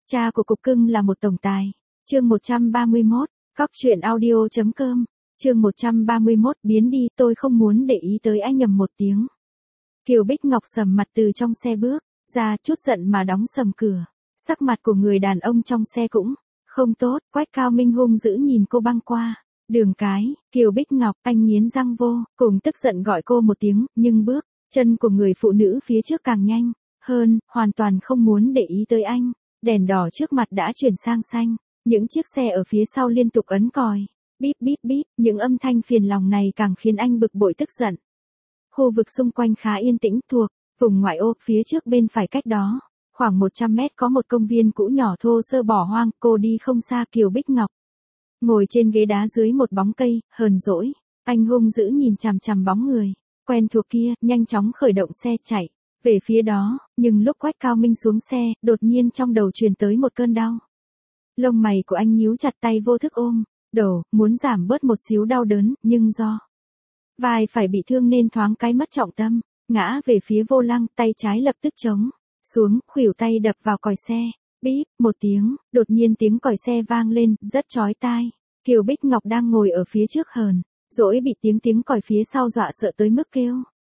Cha của cục cưng là một tổng tài. Chương 131, Cóc truyện audio.com. Chương 131, biến đi, tôi không muốn để ý tới anh nhầm một tiếng. Kiều Bích Ngọc sầm mặt từ trong xe bước ra, chút giận mà đóng sầm cửa. Sắc mặt của người đàn ông trong xe cũng không tốt. Quách Cao Minh hung dữ nhìn cô băng qua đường cái. Kiều Bích Ngọc, anh nghiến răng vô cùng tức giận gọi cô một tiếng, nhưng bước chân của người phụ nữ phía trước càng nhanh hơn, hoàn toàn không muốn để ý tới anh. Đèn đỏ trước mặt đã chuyển sang xanh, những chiếc xe ở phía sau liên tục ấn còi. Bíp bíp bíp, những âm thanh phiền lòng này càng khiến anh bực bội tức giận. Khu vực xung quanh khá yên tĩnh, thuộc vùng ngoại ô. Phía trước bên phải cách đó khoảng 100 mét có một công viên cũ nhỏ thô sơ bỏ hoang. Cô đi không xa, Kiều Bích Ngọc ngồi trên ghế đá dưới một bóng cây, hờn dỗi. Anh hung dữ nhìn chằm chằm bóng người quen thuộc kia, nhanh chóng khởi động xe chạy về phía đó. Nhưng lúc Quách Cao Minh xuống xe, đột nhiên trong đầu truyền tới một cơn đau. Lông mày của anh nhíu chặt, tay vô thức ôm đầu, muốn giảm bớt một xíu đau đớn, nhưng do vai phải bị thương nên thoáng cái mất trọng tâm, ngã về phía vô lăng, tay trái lập tức chống xuống, khuỷu tay đập vào còi xe. Bíp một tiếng, đột nhiên tiếng còi xe vang lên, rất chói tai. Kiều Bích Ngọc đang ngồi ở phía trước hờn dỗi bị tiếng còi phía sau dọa sợ tới mức kêu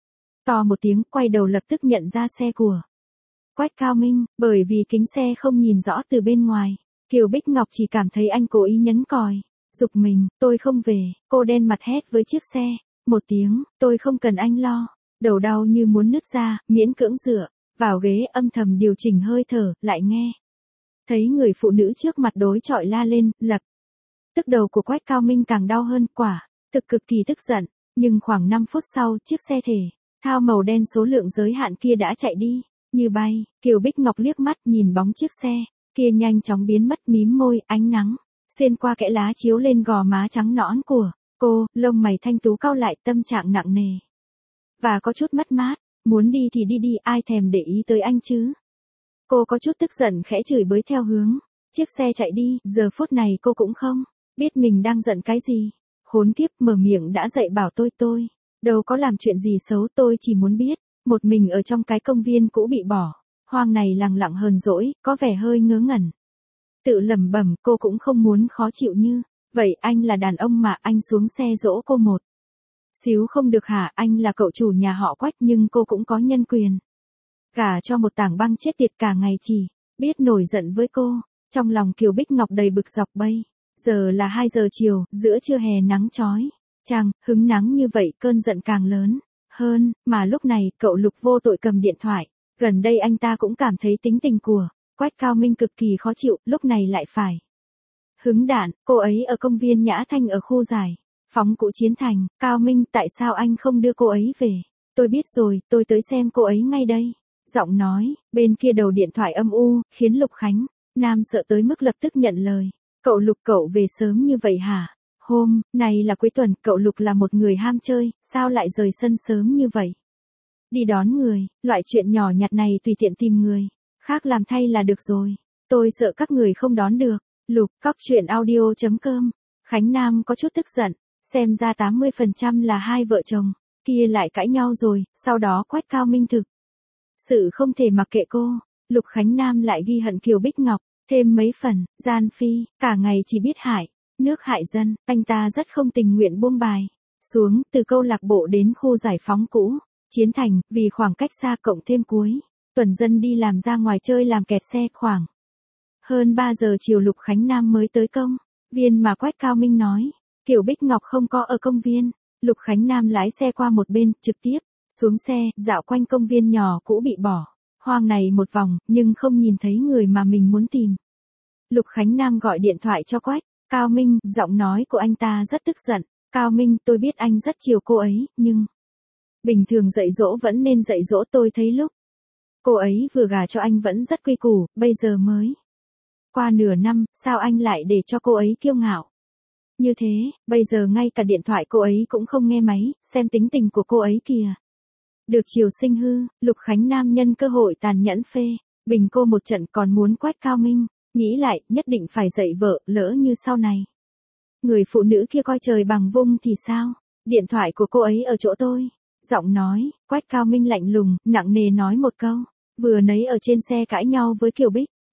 to một tiếng, quay đầu lập tức nhận ra xe của Quách Cao Minh. Bởi vì kính xe không nhìn rõ từ bên ngoài, Kiều Bích Ngọc chỉ cảm thấy anh cố ý nhấn còi, giục mình. Tôi không về. Cô đen mặt hét với chiếc xe một tiếng, tôi không cần anh lo. Đầu đau như muốn nứt ra, miễn cưỡng dựa vào ghế, âm thầm điều chỉnh hơi thở, lại nghe thấy người phụ nữ trước mặt đối chọi la lên. Lập tức đầu của Quách Cao Minh càng đau hơn, quả thực cực kỳ tức giận. Nhưng khoảng 5 phút sau, chiếc xe thể thao màu đen số lượng giới hạn kia đã chạy đi như bay. Kiều Bích Ngọc liếc mắt nhìn bóng chiếc xe kia nhanh chóng biến mất, mím môi. Ánh nắng xuyên qua kẽ lá chiếu lên gò má trắng nõn của cô, lông mày thanh tú cau lại, tâm trạng nặng nề và có chút mất mát. Muốn đi thì đi đi, ai thèm để ý tới anh chứ. Cô có chút tức giận khẽ chửi bới theo hướng chiếc xe chạy đi. Giờ phút này cô cũng không biết mình đang giận cái gì. Khốn kiếp, mở miệng đã dạy bảo tôi đâu có làm chuyện gì xấu, tôi chỉ muốn biết một mình ở trong cái công viên cũ bị bỏ hoang này lẳng lặng hờn dỗi, có vẻ hơi ngớ ngẩn. Tự lẩm bẩm, cô cũng không muốn khó chịu như vậy. Anh là đàn ông mà, anh xuống xe dỗ cô một xíu không được hả? Anh là cậu chủ nhà họ Quách, nhưng cô cũng có nhân quyền gả cho một tảng băng chết tiệt, cả ngày chỉ biết nổi giận với cô. Trong lòng Kiều Bích Ngọc đầy bực dọc. Bây giờ là 2 giờ chiều, giữa trưa hè nắng chói chang, hứng nắng như vậy cơn giận càng lớn hơn. Mà lúc này cậu Lục vô tội cầm điện thoại. Gần đây anh ta cũng cảm thấy tính tình của Quách Cao Minh cực kỳ khó chịu, lúc này lại phải hứng đạn. Cô ấy ở công viên Nhã Thanh ở khu giải phóng cũ Chiến Thành. Cao Minh, tại sao anh không đưa cô ấy về? Tôi biết rồi, tôi tới xem cô ấy ngay đây. Giọng nói bên kia đầu điện thoại âm u, khiến Lục Khánh Nam sợ tới mức lập tức nhận lời. Cậu Lục, cậu về sớm như vậy hả? Hôm nay là cuối tuần, cậu Lục là một người ham chơi, sao lại rời sân sớm như vậy? Đi đón người, loại chuyện nhỏ nhặt này tùy tiện tìm người khác làm thay là được rồi. Tôi sợ các người không đón được. Lục, Cóc truyện audio.com. Khánh Nam có chút tức giận, xem ra 80% là hai vợ chồng kia lại cãi nhau rồi. Sau đó Quách Cao Minh thực sự không thể mặc kệ cô. Lục Khánh Nam lại ghi hận Kiều Bích Ngọc thêm mấy phần. Gian phi, cả ngày chỉ biết hại nước hại dân. Anh ta rất không tình nguyện buông bài xuống từ câu lạc bộ đến khu giải phóng cũ Chiến Thành, vì khoảng cách xa cộng thêm cuối tuần dân đi làm ra ngoài chơi làm kẹt xe. Khoảng hơn 3 giờ chiều Lục Khánh Nam mới tới công viên mà Quách Cao Minh nói Kiều Bích Ngọc không có ở công viên. Lục Khánh Nam lái xe qua một bên, trực tiếp xuống xe, dạo quanh công viên nhỏ cũ bị bỏ hoang này một vòng, nhưng không nhìn thấy người mà mình muốn tìm. Lục Khánh Nam gọi điện thoại cho Quách Cao Minh, giọng nói của anh ta rất tức giận. Cao Minh, tôi biết anh rất chiều cô ấy, nhưng bình thường dạy dỗ vẫn nên dạy dỗ. Tôi thấy lúc cô ấy vừa gả cho anh vẫn rất quy củ, bây giờ mới qua nửa năm, sao anh lại để cho cô ấy kiêu ngạo như thế? Bây giờ ngay cả điện thoại cô ấy cũng không nghe máy, xem tính tình của cô ấy kìa. Được chiều sinh hư. Lục Khánh Nam nhân cơ hội tàn nhẫn phê bình cô một trận, còn muốn Quách Cao Minh nghĩ lại, nhất định phải dạy vợ, lỡ như sau này người phụ nữ kia coi trời bằng vung thì sao? Điện thoại của cô ấy ở chỗ tôi. Giọng nói Quách Cao Minh lạnh lùng, nặng nề nói một câu. Vừa nấy ở trên xe cãi nhau với Kiều Bích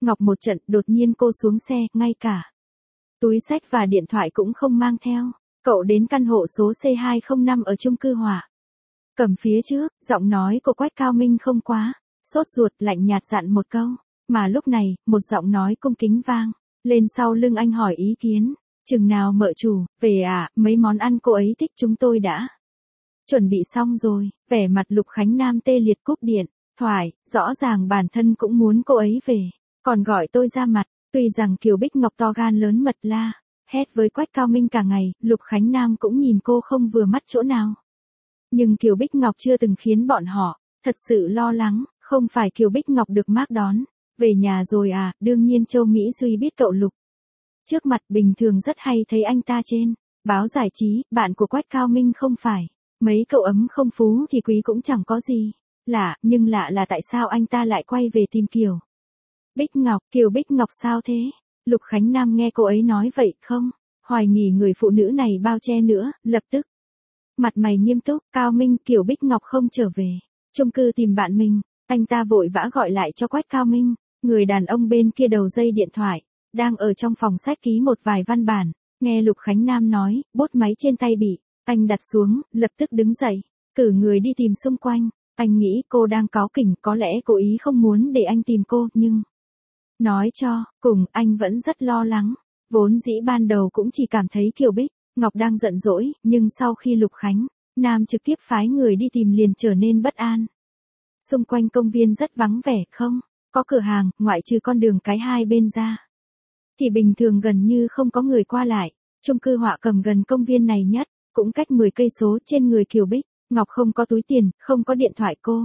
Ngọc một trận, đột nhiên cô xuống xe, ngay cả túi xách và điện thoại cũng không mang theo. Cậu đến căn hộ số C205 ở chung cư Hỏa Cẩm phía trước, giọng nói của Quách Cao Minh không quá sốt ruột, lạnh nhạt dặn một câu. Mà lúc này, một giọng nói cung kính vang lên sau lưng anh hỏi ý kiến. Chừng nào mợ chủ, về à, mấy món ăn cô ấy thích chúng tôi đã chuẩn bị xong rồi. Vẻ mặt Lục Khánh Nam tê liệt cúp điện thoại, rõ ràng bản thân cũng muốn cô ấy về, còn gọi tôi ra mặt. Tuy rằng Kiều Bích Ngọc to gan lớn mật la hét với Quách Cao Minh cả ngày, Lục Khánh Nam cũng nhìn cô không vừa mắt chỗ nào. Nhưng Kiều Bích Ngọc chưa từng khiến bọn họ thật sự lo lắng. Không phải Kiều Bích Ngọc được Mark đón về nhà rồi à, đương nhiên Châu Mỹ Duy biết cậu Lục trước mặt bình thường rất hay thấy anh ta trên báo giải trí. Bạn của Quách Cao Minh không phải mấy cậu ấm không phú thì quý cũng chẳng có gì lạ, nhưng lạ là tại sao anh ta lại quay về tìm Kiều Bích Ngọc. Kiều Bích Ngọc sao thế? Lục Khánh Nam nghe cô ấy nói vậy không hoài nghi người phụ nữ này bao che nữa, lập tức mặt mày nghiêm túc. Cao Minh, Kiều Bích Ngọc không trở về chung cư tìm bạn mình. Anh ta vội vã gọi lại cho Quách Cao Minh. Người đàn ông bên kia đầu dây điện thoại đang ở trong phòng sách ký một vài văn bản. Nghe Lục Khánh Nam nói, bút máy trên tay bị anh đặt xuống, lập tức đứng dậy, cử người đi tìm xung quanh. Anh nghĩ cô đang cáu kỉnh, có lẽ cố ý không muốn để anh tìm cô, nhưng nói cho cùng, anh vẫn rất lo lắng. Vốn dĩ ban đầu cũng chỉ cảm thấy Kiều Bích Ngọc đang giận dỗi, nhưng sau khi Lục Khánh Nam trực tiếp phái người đi tìm liền trở nên bất an. Xung quanh công viên rất vắng vẻ, không có cửa hàng, ngoại trừ con đường cái hai bên ra thì bình thường gần như không có người qua lại. Chung cư Họa Cẩm gần công viên này nhất, cũng cách 10 cây số. Trên người Kiều Bích Ngọc không có túi tiền, không có điện thoại, cô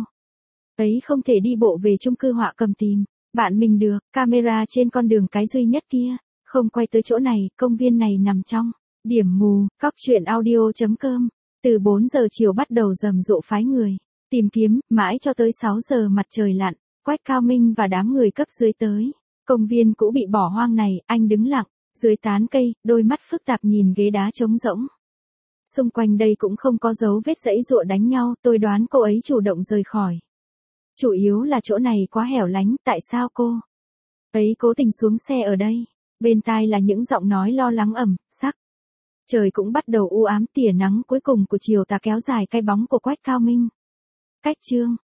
ấy không thể đi bộ về chung cư Họa Cẩm tìm bạn mình được. Camera trên con đường cái duy nhất kia không quay tới chỗ này. Công viên này nằm trong điểm mù. Cóc truyện audio.com. Từ 4 giờ chiều bắt đầu rầm rộ phái người tìm kiếm, mãi cho tới 6 giờ mặt trời lặn, Quách Cao Minh và đám người cấp dưới tới. Công viên cũ bị bỏ hoang này, anh đứng lặng dưới tán cây, đôi mắt phức tạp nhìn ghế đá trống rỗng. Xung quanh đây cũng không có dấu vết giãy giụa đánh nhau, tôi đoán cô ấy chủ động rời khỏi. Chủ yếu là chỗ này quá hẻo lánh, tại sao cô ấy cố tình xuống xe ở đây? Bên tai là những giọng nói lo lắng ẩm sắc. Trời cũng bắt đầu u ám, tỉa nắng cuối cùng của chiều tà kéo dài cái bóng của Quách Cao Minh. Cách chương